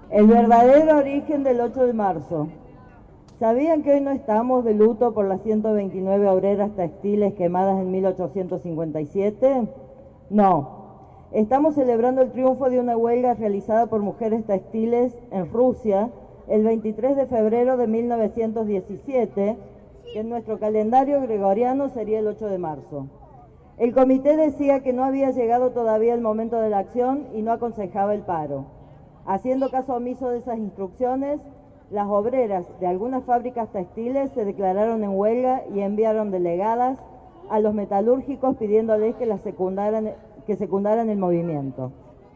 El verdadero origen del 8 de marzo. ¿Sabían que hoy no estamos de luto por las 129 obreras textiles quemadas en 1857? No. Estamos celebrando el triunfo de una huelga realizada por mujeres textiles en Rusia el 23 de febrero de 1917, que en nuestro calendario gregoriano sería el 8 de marzo. El comité decía que no había llegado todavía el momento de la acción y no aconsejaba el paro. Haciendo caso omiso de esas instrucciones, las obreras de algunas fábricas textiles se declararon en huelga y enviaron delegadas a los metalúrgicos pidiéndoles que secundaran el movimiento.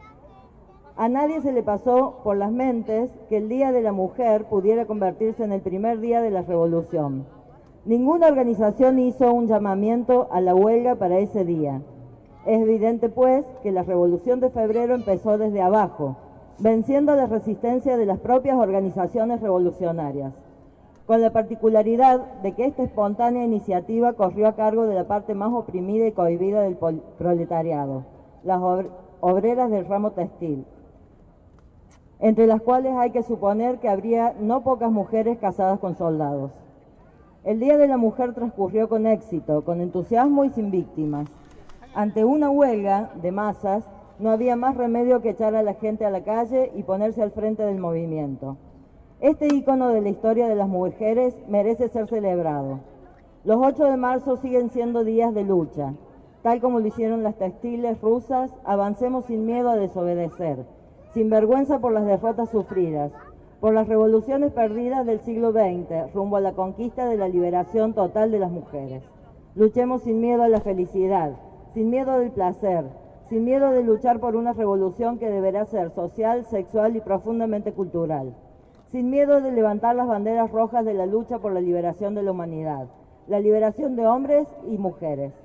A nadie se le pasó por las mentes que el Día de la Mujer pudiera convertirse en el primer día de la revolución. Ninguna organización hizo un llamamiento a la huelga para ese día. Es evidente, pues, que la Revolución de Febrero empezó desde abajo, venciendo la resistencia de las propias organizaciones revolucionarias, con la particularidad de que esta espontánea iniciativa corrió a cargo de la parte más oprimida y cohibida del proletariado, las obreras del ramo textil, entre las cuales hay que suponer que habría no pocas mujeres casadas con soldados. El Día de la Mujer transcurrió con éxito, con entusiasmo y sin víctimas. Ante una huelga de masas, no había más remedio que echar a la gente a la calle y ponerse al frente del movimiento. Este ícono de la historia de las mujeres merece ser celebrado. Los 8 de marzo siguen siendo días de lucha. Tal como lo hicieron las textiles rusas, avancemos sin miedo a desobedecer, sin vergüenza por las derrotas sufridas, por las revoluciones perdidas del siglo XX, rumbo a la conquista de la liberación total de las mujeres. Luchemos sin miedo a la felicidad, sin miedo del placer, sin miedo de luchar por una revolución que deberá ser social, sexual y profundamente cultural, sin miedo de levantar las banderas rojas de la lucha por la liberación de la humanidad, la liberación de hombres y mujeres.